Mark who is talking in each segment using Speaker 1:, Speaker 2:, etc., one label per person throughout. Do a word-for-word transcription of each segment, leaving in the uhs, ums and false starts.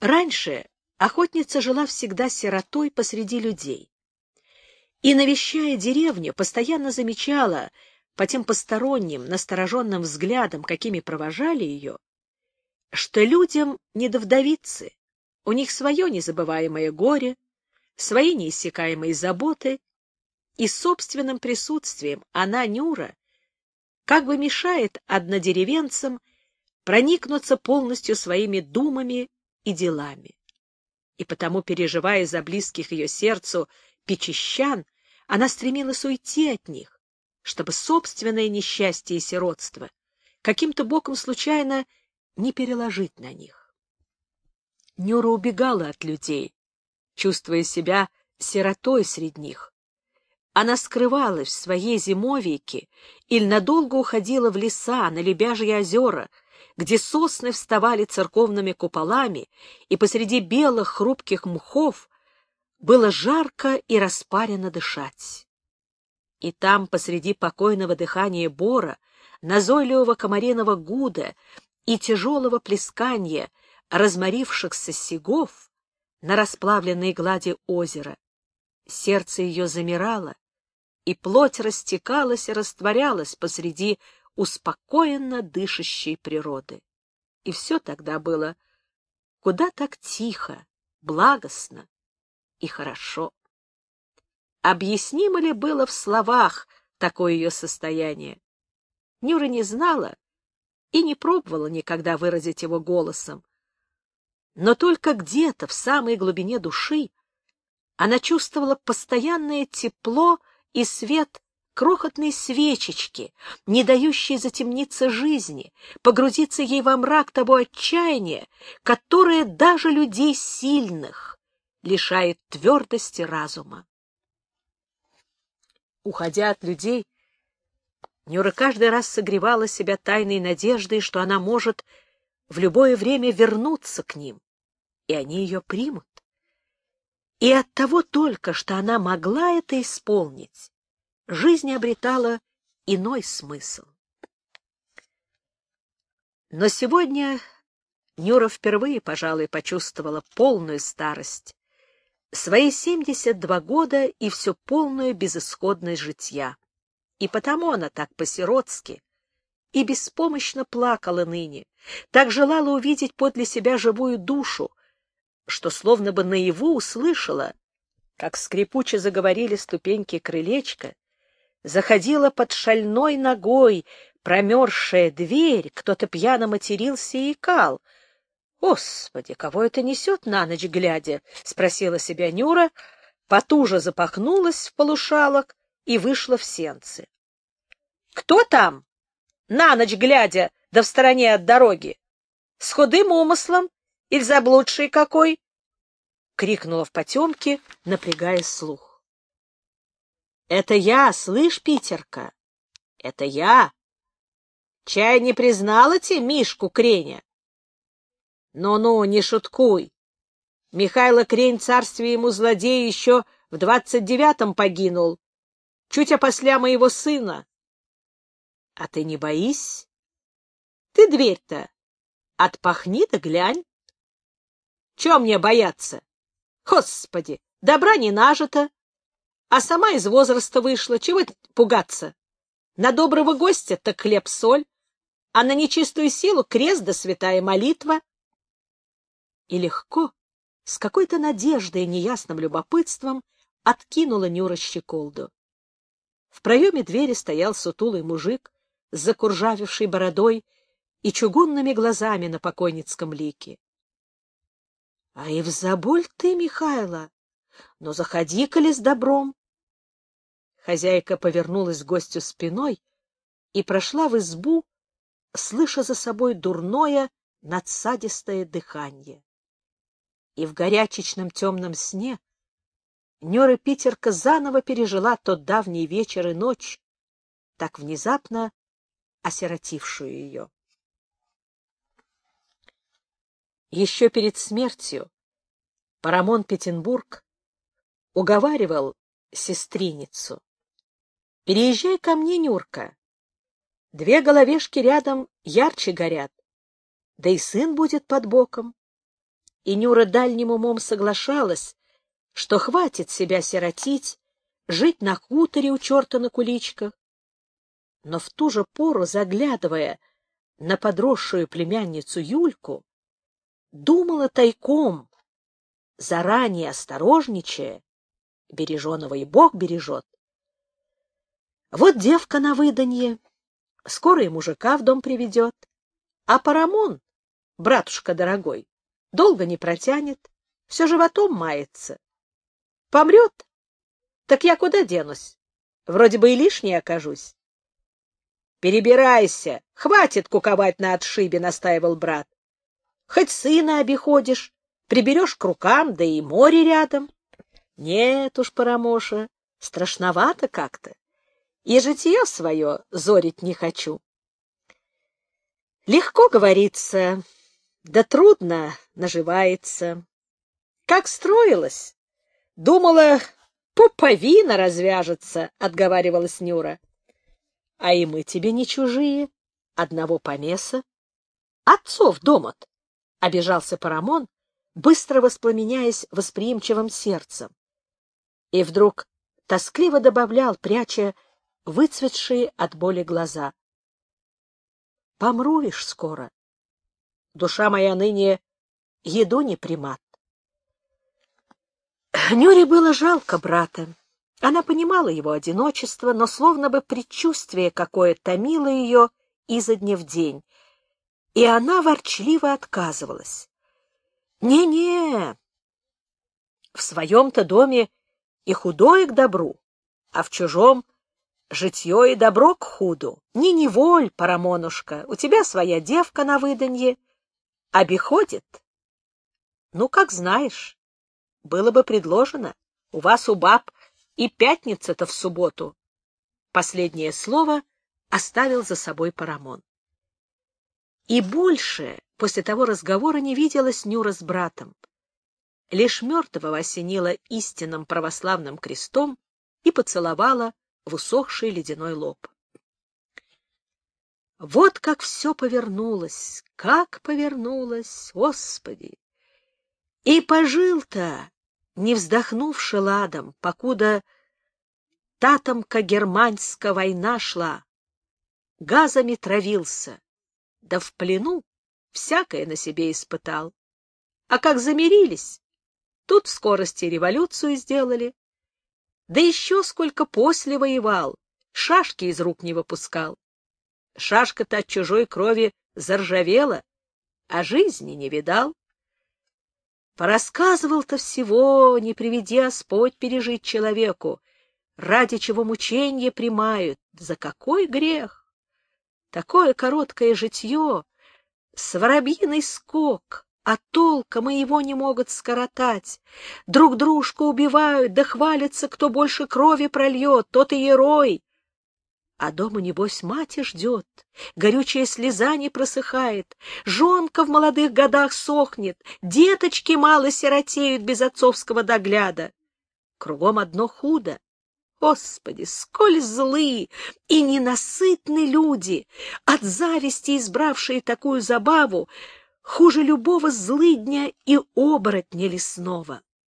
Speaker 1: Раньше охотница жила всегда сиротой посреди людей. И, навещая деревню, постоянно замечала по тем посторонним, настороженным взглядам, какими провожали ее, что людям не до вдовицы, у них свое незабываемое горе, свои неиссякаемые заботы, и собственным присутствием она, Нюра, как бы мешает однодеревенцам проникнуться полностью своими думами и делами. И потому, переживая за близких ее сердцу печищан, она стремилась уйти от них, чтобы собственное несчастье и сиротство каким-то боком случайно не переложить на них. Нюра убегала от людей, чувствуя себя сиротой среди них. Она скрывалась в своей зимовьике или надолго уходила в леса, на Лебяжьи озера, где сосны вставали церковными куполами, и посреди белых хрупких мхов было жарко и распаренно дышать. И там, посреди покойного дыхания бора, назойливого комариного гуда и тяжелого плескания разморившихся сегов на расплавленной глади озера, сердце ее замирало, и плоть растекалась и растворялась посреди успокоенно дышащей природы. И все тогда было куда так тихо, благостно и хорошо. Объяснимо ли было в словах такое ее состояние? Нюра не знала и не пробовала никогда выразить его голосом. Но только где-то в самой глубине души она чувствовала постоянное тепло и свет крохотной свечечки, не дающей затемниться жизни, погрузиться ей во мрак того отчаяния, которое даже людей сильных лишает твердости разума. Уходя от людей, Нюра каждый раз согревала себя тайной надеждой, что она может в любое время вернуться к ним, и они ее примут. И от того только, что она могла это исполнить, жизнь обретала иной смысл. Но сегодня Нюра впервые, пожалуй, почувствовала полную старость, свои семьдесят два года и всю полную безысходность житья. И потому она так по-сиротски и беспомощно плакала ныне, так желала увидеть подле себя живую душу, что словно бы наяву услышала, как скрипуче заговорили ступеньки крылечка, заходила под шальной ногой промерзшая дверь, кто-то пьяно матерился и икал. «Господи, кого это несет на ночь глядя?» — спросила себя Нюра, потуже запахнулась в полушалок и вышла в сенцы. «Кто там? На ночь глядя, да в стороне от дороги? С худым умыслом или заблудший какой?» — крикнула в потемке, напрягая слух. «Это я, слышь, Питерка, это я. Чай не признала те Мишку Креня?» «Ну-ну, не шуткуй. Михайло Крень, царствие ему злодей, еще в двадцать девятом погинул, чуть опосля моего сына. А ты не боись? Ты дверь-то отпахни да глянь. Чего мне бояться? Господи, добра не нажито, а сама из возраста вышла, чего пугаться? На доброго гостя так хлеб-соль, а на нечистую силу крест да святая молитва». И легко, с какой-то надеждой и неясным любопытством, откинула Нюра щеколду. В проеме двери стоял сутулый мужик с закуржавевшей бородой и чугунными глазами на покойницком лике. — А и взаболь ты, Михайло, но заходи-ка ли с добром. Хозяйка повернулась к гостю спиной и прошла в избу, слыша за собой дурное надсадистое дыханье. И в горячечном темном сне Нюра Питерка заново пережила тот давний вечер и ночь, так внезапно осиротившую ее. Еще перед смертью Парамон Петербург уговаривал сестриницу: «Переезжай ко мне, Нюрка, две головешки рядом ярче горят, да и сын будет под боком. и Нюра дальним умом соглашалась, что хватит себя сиротить, жить на хуторе у черта на куличках. Но в ту же пору, заглядывая на подросшую племянницу Юльку, думала тайком, заранее осторожничая, береженого и Бог бережет. Вот девка на выданье, скоро и мужика в дом приведет, а Парамон, братушка дорогой, долго не протянет, все животом мается. Помрет, так я куда денусь? Вроде бы и лишней окажусь. Перебирайся, хватит куковать на отшибе, — настаивал брат. Хоть сына обиходишь, приберешь к рукам, да и море рядом. Нет уж, Парамоша, страшновато как-то, и житье свое зорить не хочу. Легко говорится, да трудно наживается. Как строилась, думала, пуповина развяжется, — отговаривалась Нюра. А и мы тебе не чужие, одного помеса. Отцов дома-то, — обижался Парамон, быстро воспламеняясь восприимчивым сердцем. И вдруг тоскливо добавлял, пряча выцветшие от боли глаза. Помру ишь скоро. Душа моя ныне еду не примат. Нюре было жалко брата. Она понимала его одиночество, но словно бы предчувствие какое томило ее изо дня в день, и она ворчливо отказывалась. Не-не, в своем-то доме и худое к добру, а в чужом житье и добро к худу. Не неволь, Парамонушка, у тебя своя девка на выданье, обиходит. Ну, как знаешь, было бы предложено, у вас, у баб, и пятница-то в субботу. Последнее слово оставил за собой Парамон. И больше после того разговора не виделась Нюра с братом. Лишь мертвого осенила истинным православным крестом и поцеловала в усохший ледяной лоб. Вот как все повернулось, как повернулось, Господи! И пожил-то, не вздохнувши ладом, покуда татомко-германская война шла, газами травился, да в плену всякое на себе испытал. А как замирились, тут в скорости революцию сделали. Да еще сколько после воевал, шашки из рук не выпускал. Шашка-то от чужой крови заржавела, а жизни не видал. Порассказывал-то всего, не приведи Господь пережить человеку, ради чего мученье примают, за какой грех? Такое короткое житье, с воробьиный скок, а толком и его не могут скоротать. Друг дружку убивают, да хвалятся, кто больше крови прольет, тот и герой. А дома, небось, мать ждет, горючая слеза не просыхает, жонка в молодых годах сохнет, деточки мало сиротеют без отцовского догляда. Кругом одно худо. Господи, сколь злы и ненасытны люди, от зависти избравшие такую забаву, хуже любого злыдня и оборотня лесного.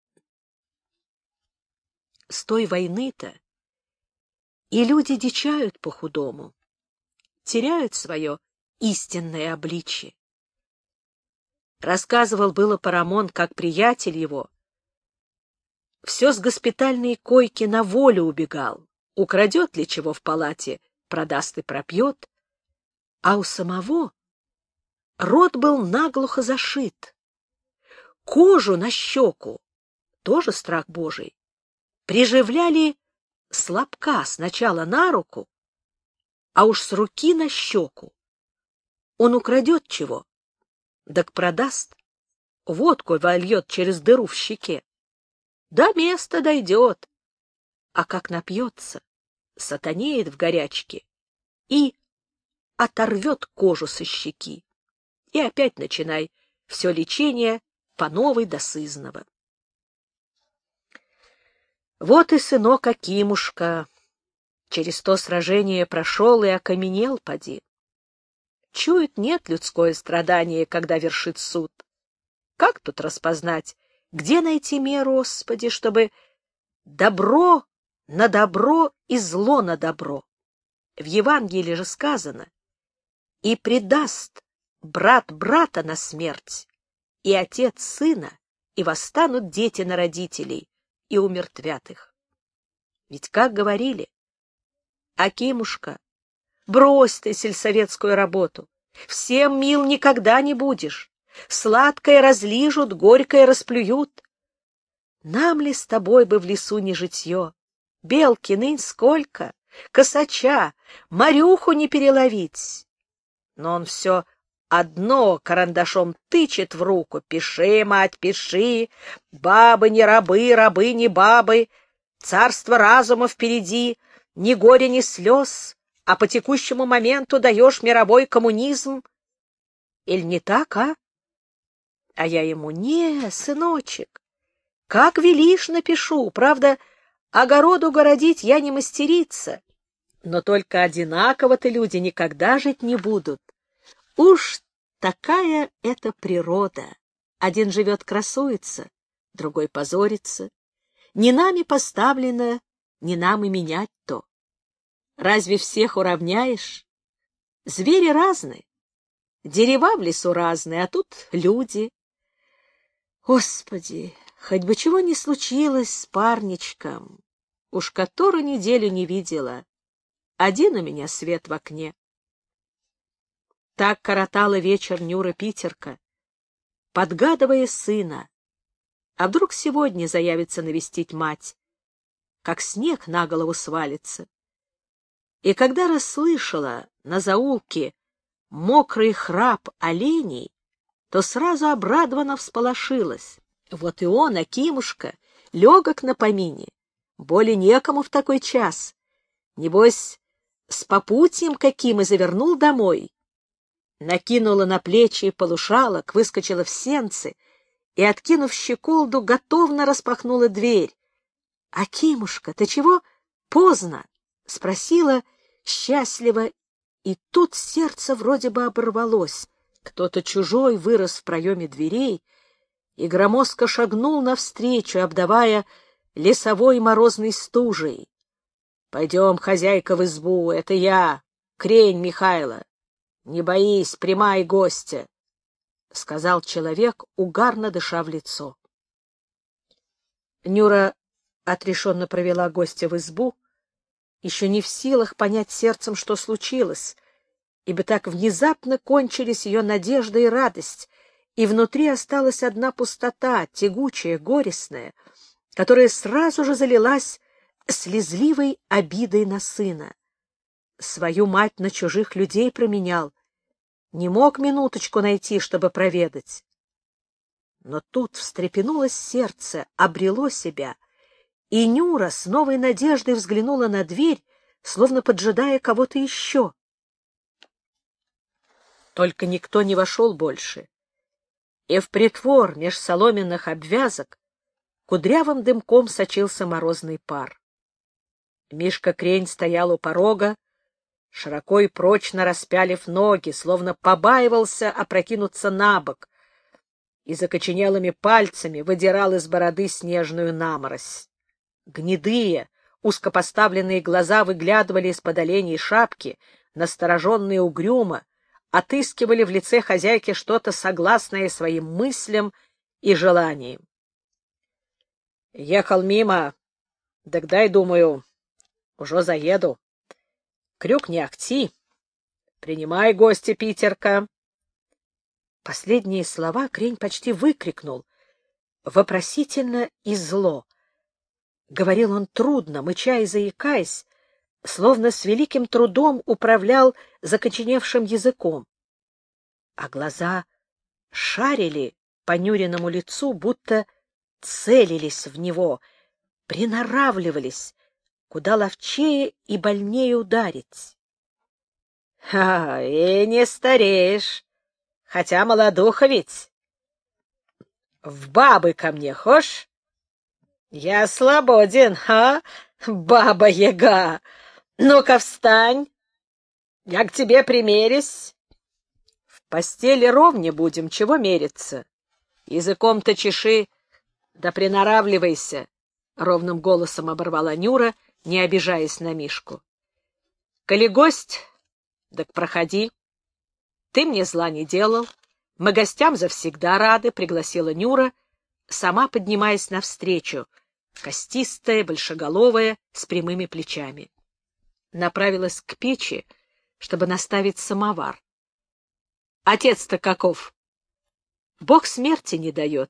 Speaker 1: С той войны-то и люди дичают по-худому, теряют свое истинное обличие. Рассказывал было Парамон, как приятель его все с госпитальной койки на волю убегал, украдет ли чего в палате, продаст и пропьет, а у самого рот был наглухо зашит, кожу на щеку, тоже страх Божий, приживляли с лобка сначала на руку, а уж с руки на щеку. Он украдет чего, так продаст, водку вольет через дыру в щеке. До места дойдет, а как напьется, сатанеет в горячке и оторвет кожу со щеки. И опять начинай все лечение по новой до сызнова. Вот и сынок Акимушка через то сражение прошел и окаменел поди. Чует, нет людское страдание, когда вершит суд. Как тут распознать, где найти меру, Господи, чтобы добро на добро и зло на добро? В Евангелии же сказано: «И предаст брат брата на смерть, и отец сына, и восстанут дети на родителей, и умертвят их». Ведь как говорили: «Акимушка, брось ты сельсоветскую работу, всем мил никогда не будешь, сладкое разлижут, горькое расплюют». Нам ли с тобой бы в лесу не житье? Белки нынь сколько, косача, морюху не переловить. Но он все одно карандашом тычет в руку: «Пиши, мать, пиши, бабы не рабы, рабы не бабы, царство разума впереди, ни горя, ни слез, а по текущему моменту даешь мировой коммунизм». Или не так, а? А я ему: «Не, сыночек, как велишь, напишу, правда, огороду городить я не мастерица, но только одинаково-то люди никогда жить не будут. Уж такая это природа. Один живет красуется, другой позорится. Не нами поставлено, не нам и менять то. Разве всех уравняешь? Звери разные, дерева в лесу разные, а тут люди. Господи, хоть бы чего не случилось с парничком. Уж которую неделю не видела. Один у меня свет в окне». Так коротала вечер Нюра Питерка, подгадывая сына. А вдруг сегодня заявится навестить мать, как снег на голову свалится. И когда расслышала на заулке мокрый храп оленей, то сразу обрадованно всполошилась. Вот и он, Акимушка, легок на помине, более некому в такой час. Небось, с попутьем каким и завернул домой. Накинула на плечи полушалок, выскочила в сенцы и, откинув щеколду, готовно распахнула дверь. — Акимушка, ты чего поздно? — спросила счастливо, и тут сердце вроде бы оборвалось. Кто-то чужой вырос в проеме дверей и громоздко шагнул навстречу, обдавая лесовой морозной стужей. — Пойдем, хозяйка, в избу, это я, Крень Михайло. Не боись, примай гостя, — сказал человек, угарно дыша в лицо. Нюра отрешенно провела гостя в избу, еще не в силах понять сердцем, что случилось, ибо так внезапно кончились ее надежда и радость, и внутри осталась одна пустота, тягучая, горестная, которая сразу же залилась слезливой обидой на сына. Свою мать на чужих людей променял, не мог минуточку найти, чтобы проведать. Но тут встрепенулось сердце, обрело себя, и Нюра с новой надеждой взглянула на дверь, словно поджидая кого-то еще. Только никто не вошел больше, и в притвор меж соломенных обвязок кудрявым дымком сочился морозный пар. Мишка Крень стоял у порога, широко и прочно распялив ноги, словно побаивался опрокинуться на бок, и закоченелыми пальцами выдирал из бороды снежную наморозь. Гнедые, узкопоставленные глаза выглядывали из-под оленей шапки, настороженные угрюмо, отыскивали в лице хозяйки что-то согласное своим мыслям и желаниям. Ехал мимо, так дай, думаю, уже заеду. Крюк не ахти. Принимай гостя, Питерка. Последние слова Крень почти выкрикнул, вопросительно и зло. Говорил он трудно, мыча и заикаясь, словно с великим трудом управлял закоченевшим языком. А глаза шарили по Нюриному лицу, будто целились в него, приноравливались, куда ловчее и больнее ударить. — Ха, и не стареешь, хотя молодуха ведь. В бабы ко мне хошь? Я свободен, а, баба-яга? Ну-ка встань, я к тебе примерюсь. В постели ровне будем, чего мериться. Языком-то чеши, да приноравливайся, — ровным голосом оборвала Нюра, не обижаясь на Мишку. — Коли гость, так проходи. Ты мне зла не делал, мы гостям завсегда рады, — пригласила Нюра, сама поднимаясь навстречу, костистая, большеголовая, с прямыми плечами. Направилась к печи, чтобы наставить самовар. — Отец-то каков? — Бог смерти не дает.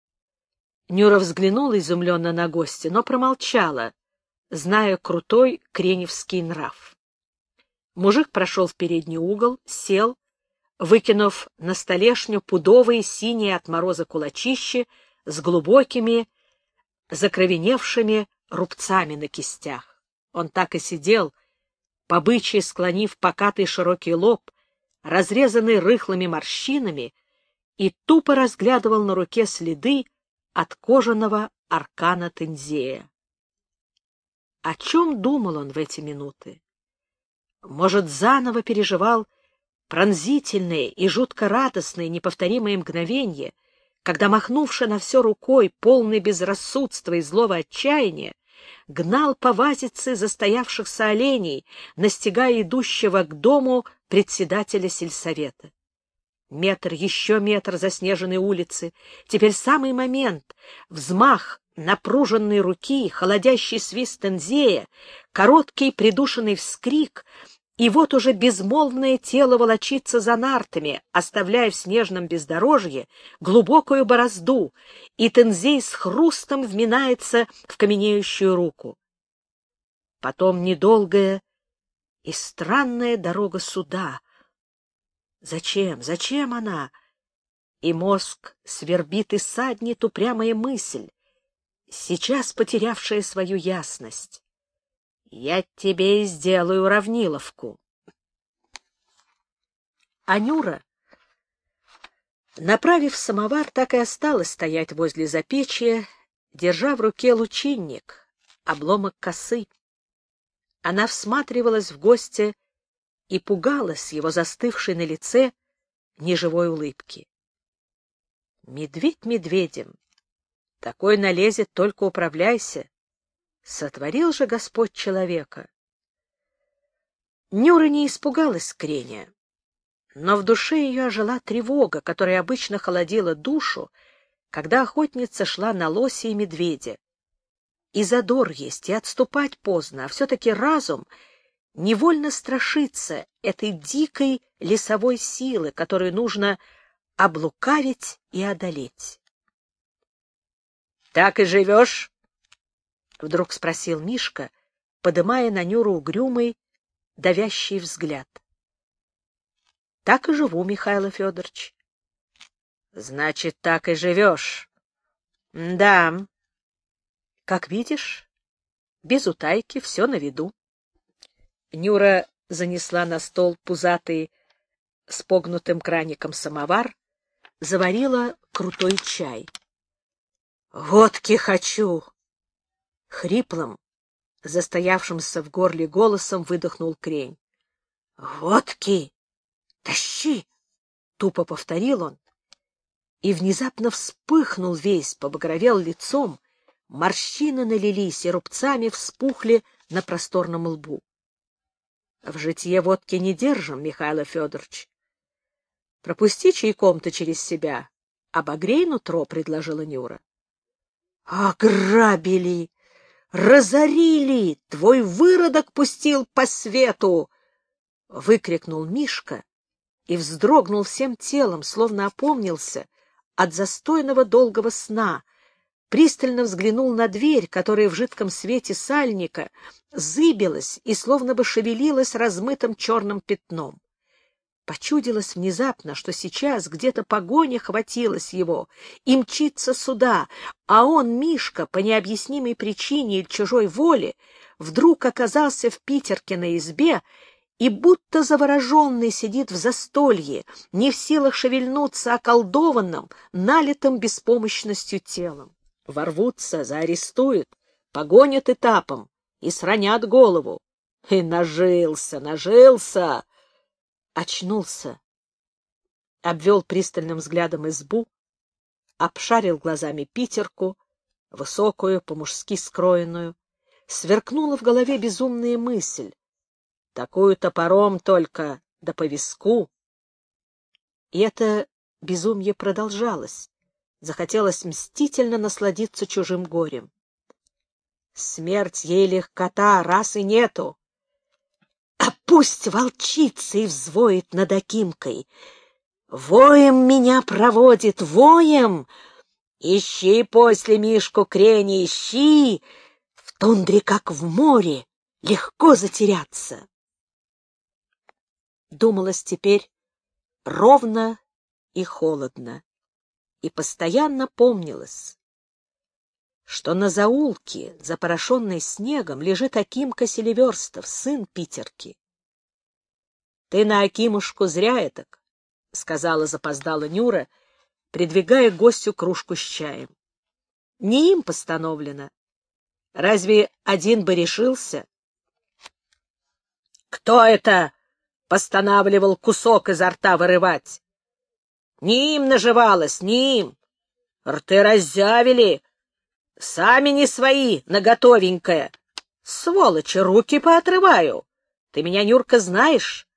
Speaker 1: Нюра взглянула изумленно на гостя, но промолчала, зная крутой креневский нрав. Мужик прошел в передний угол, сел, выкинув на столешню пудовые синие от мороза кулачищи с глубокими, закровеневшими рубцами на кистях. Он так и сидел, по бычьи склонив покатый широкий лоб, разрезанный рыхлыми морщинами, и тупо разглядывал на руке следы от кожаного аркана Тензея. О чем думал он в эти минуты? Может, заново переживал пронзительные и жутко радостные неповторимые мгновенья, когда, махнувши на все рукой, полный безрассудства и злого отчаяния, гнал по вазице застоявшихся оленей, настигая идущего к дому председателя сельсовета. Метр, еще метр заснеженной улицы. Теперь самый момент. Взмах напруженной руки, холодящий свист Тензея, короткий придушенный вскрик, и вот уже безмолвное тело волочится за нартами, оставляя в снежном бездорожье глубокую борозду, и Тензей с хрустом вминается в каменеющую руку. Потом недолгая и странная дорога суда. Зачем, зачем она? И мозг свербит и саднет упрямая мысль, сейчас потерявшая свою ясность. Я тебе сделаю уравниловку. А Нюра, направив самовар, так и осталась стоять возле запечья, держа в руке лучинник, обломок косы. Она всматривалась в гостя и пугалась его застывшей на лице неживой улыбки. Медведь медведем, такой налезет, только управляйся. Сотворил же Господь человека. Нюра не испугалась креня, но в душе ее ожила тревога, которая обычно холодила душу, когда охотница шла на лося и медведя. И задор есть, и отступать поздно, а все-таки разум невольно страшится этой дикой лесовой силы, которую нужно облукавить и одолеть. — Так и живешь? — вдруг спросил Мишка, подымая на Нюру угрюмый, давящий взгляд. — Так и живу, Михаил Федорович. — Значит, так и живешь. — Да. — Как видишь, без утайки, все на виду. Нюра занесла на стол пузатый с погнутым краником самовар, заварила крутой чай. — Водки хочу! — хриплым, застоявшимся в горле голосом выдохнул крень. — Водки! Тащи! — тупо повторил он, и внезапно вспыхнул весь, побагровел лицом, морщины налились и рубцами вспухли на просторном лбу. — В житье водки не держим, Михаил Федорович. — Пропусти чайком-то через себя, обогрей нутро, — предложила Нюра. — Ограбили! Разорили! Твой выродок пустил по свету! — выкрикнул Мишка и вздрогнул всем телом, словно опомнился от застойного долгого сна, пристально взглянул на дверь, которая в жидком свете сальника зыбилась и словно бы шевелилась размытым черным пятном. Почудилось внезапно, что сейчас где-то погоня хватилась его и мчится сюда, а он, Мишка, по необъяснимой причине или чужой воле, вдруг оказался в Питерке на избе и будто завороженный сидит в застолье, не в силах шевельнуться околдованным, налитым беспомощностью телом. Ворвутся, заарестуют, погонят этапом и сранят голову. И нажился, нажился! Очнулся, обвел пристальным взглядом избу, обшарил глазами Питерку, высокую, по-мужски скроенную. Сверкнула в голове безумная мысль. Такую топором только, да по виску. И это безумие продолжалось. Захотелось мстительно насладиться чужим горем. Смерть ей легкота, раз и нету. А пусть волчица и взвоет над Акимкой. Воем меня проводит, воем. Ищи после Мишку Крени, ищи. В тундре, как в море, легко затеряться. Думалось теперь ровно и холодно, и постоянно помнилось, что на заулке, запорошенной снегом, лежит Акимка Селиверстов, сын Питерки. — Ты на Акимушку зря этак, — сказала запоздала Нюра, придвигая гостю кружку с чаем. — Не им постановлено. Разве один бы решился? — Кто это постанавливал кусок изо рта вырывать? Не им наживалось, не им. Рты раззявили. Сами не свои, наготовенькое. Сволочи, руки поотрываю. Ты меня, Нюрка, знаешь?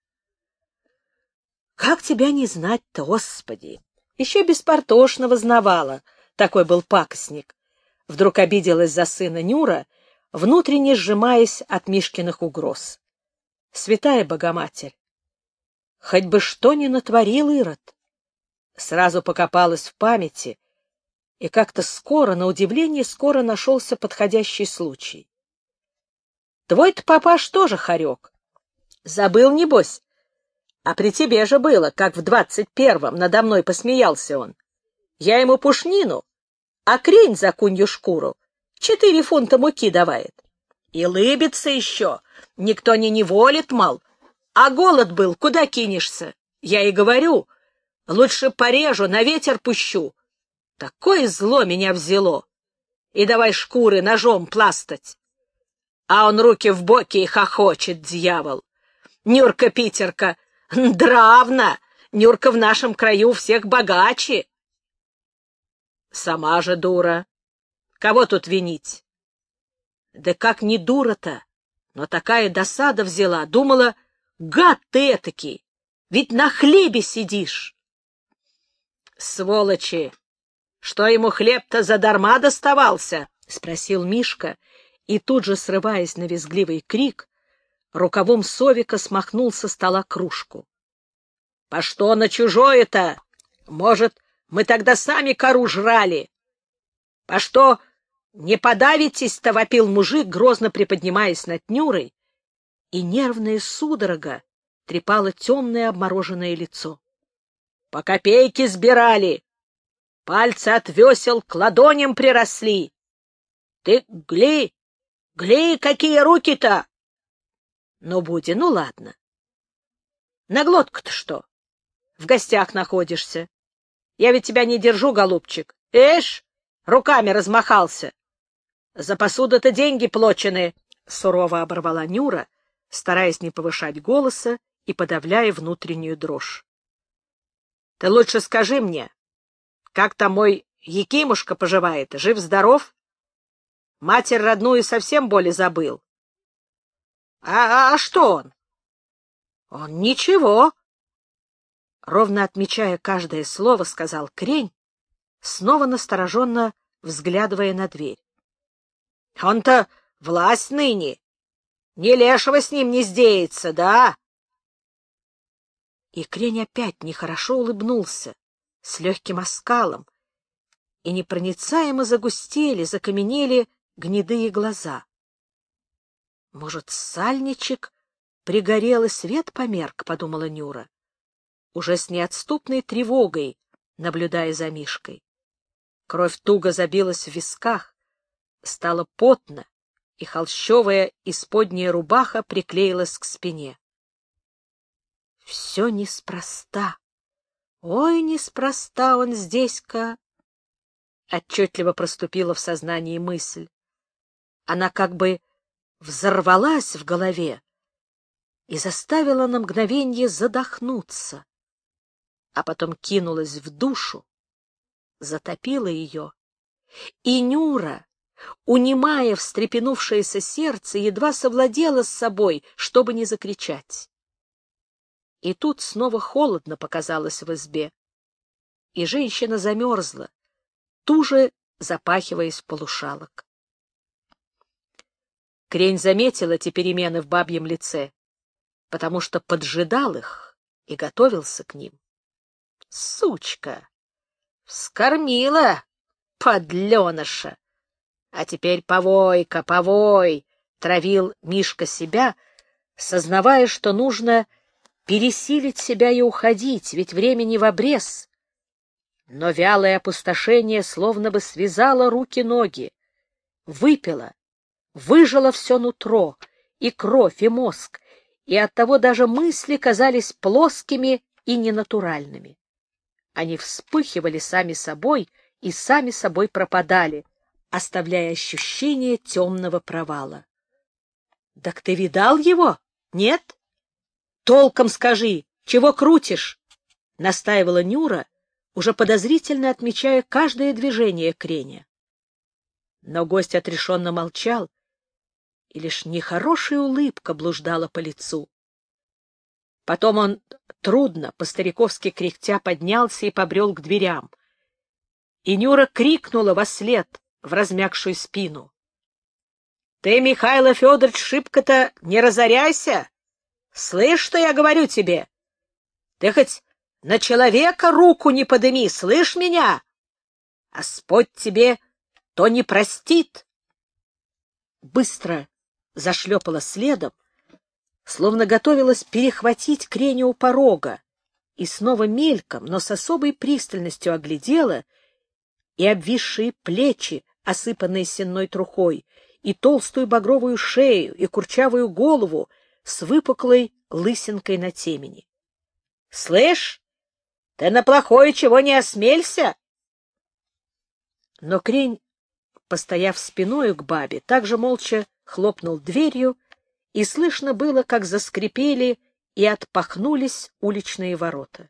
Speaker 1: Как тебя не знать-то, Господи? Еще беспартошно вознавала. Такой был пакостник. Вдруг обиделась за сына Нюра, внутренне сжимаясь от Мишкиных угроз. Святая Богоматерь! Хоть бы что ни натворил Ирод. Сразу покопалась в памяти, и как-то скоро, на удивление, скоро нашелся подходящий случай. Твой-то папаш тоже хорек. Забыл, небось? А при тебе же было, как в двадцать первом надо мной посмеялся он. Я ему пушнину, а крень за кунью шкуру четыре фунта муки давает. И лыбится еще, никто не неволит, мал. А голод был, куда кинешься? Я и говорю, лучше порежу, на ветер пущу. Такое зло меня взяло. И давай шкуры ножом пластать. А он руки в боки и хохочет, дьявол. Нюрка Питерка, дравна, Нюрка в нашем краю всех богаче. Сама же дура. Кого тут винить? Да как не дура-то, но такая досада взяла, думала, гад ты этакий, ведь на хлебе сидишь. Сволочи! Что ему хлеб-то задарма доставался? — спросил Мишка, и тут же, срываясь на визгливый крик, рукавом совика смахнул со стола кружку. — По что на чужое-то? Может, мы тогда сами кору жрали? По что не подавитесь-то? — вопил мужик, грозно приподнимаясь над Нюрой, и нервная судорога трепала темное обмороженное лицо. — По копейке сбирали. Пальцы от весел к ладоням приросли. Ты гли, гли, какие руки-то! Ну, Буди, ну ладно. На глотку-то что? В гостях находишься. Я ведь тебя не держу, голубчик. Эш, руками размахался. За посуду-то деньги плачены, — сурово оборвала Нюра, стараясь не повышать голоса и подавляя внутреннюю дрожь. Ты лучше скажи мне, как там мой Якимушка поживает? Жив-здоров? Матерь родную совсем боли забыл. А, а, а что он? Он ничего. Ровно отмечая каждое слово, сказал Крень, снова настороженно взглядывая на дверь. Он-то власть ныне. Не лешего с ним не сдеется, да? И Крень опять нехорошо улыбнулся, с легким оскалом, и непроницаемо загустели, закаменели гнедые глаза. Может, сальничек пригорел и свет померк, — подумала Нюра, уже с неотступной тревогой, наблюдая за Мишкой. Кровь туго забилась в висках, стало потно, и холщовая исподняя рубаха приклеилась к спине. Все неспроста. Ой, неспроста он здесь-ка. Отчетливо проступила в сознании мысль. Она как бы взорвалась в голове и заставила на мгновенье задохнуться, а потом кинулась в душу, затопило ее, и Нюра, унимая встрепенувшееся сердце, едва совладела с собой, чтобы не закричать. И тут снова холодно показалось в избе, и женщина замерзла, туже запахиваясь в полушалок. Крень заметил эти перемены в бабьем лице, потому что поджидал их и готовился к ним. Сучка! Вскормила подленыша! А теперь повой-ка, повой! Травил Мишка себя, сознавая, что нужно пересилить себя и уходить, ведь времени в обрез. Но вялое опустошение словно бы связало руки-ноги, выпило, выжило все нутро, и кровь, и мозг, и оттого даже мысли казались плоскими и ненатуральными. Они вспыхивали сами собой и сами собой пропадали, оставляя ощущение темного провала. — Так ты видал его? Нет? Толком скажи, чего крутишь? — настаивала Нюра, уже подозрительно отмечая каждое движение Креня. Но гость отрешенно молчал, и лишь нехорошая улыбка блуждала по лицу. Потом он трудно, по-стариковски кряхтя, поднялся и побрел к дверям. И Нюра крикнула вослед в размягшую спину: — Ты, Михаил Федорович, шибко-то не разоряйся! Слышь, что я говорю тебе? Ты хоть на человека руку не подыми, слышь меня? Господь тебе то не простит. Быстро зашлепала следом, словно готовилась перехватить Креню у порога, и снова мельком, но с особой пристальностью оглядела и обвисшие плечи, осыпанные сенной трухой, и толстую багровую шею, и курчавую голову с выпуклой лысинкой на темени. — Слышь, ты на плохое чего не осмелься? Но Крень, постояв спиною к бабе, также молча хлопнул дверью, и слышно было, как заскрипели и отпахнулись уличные ворота.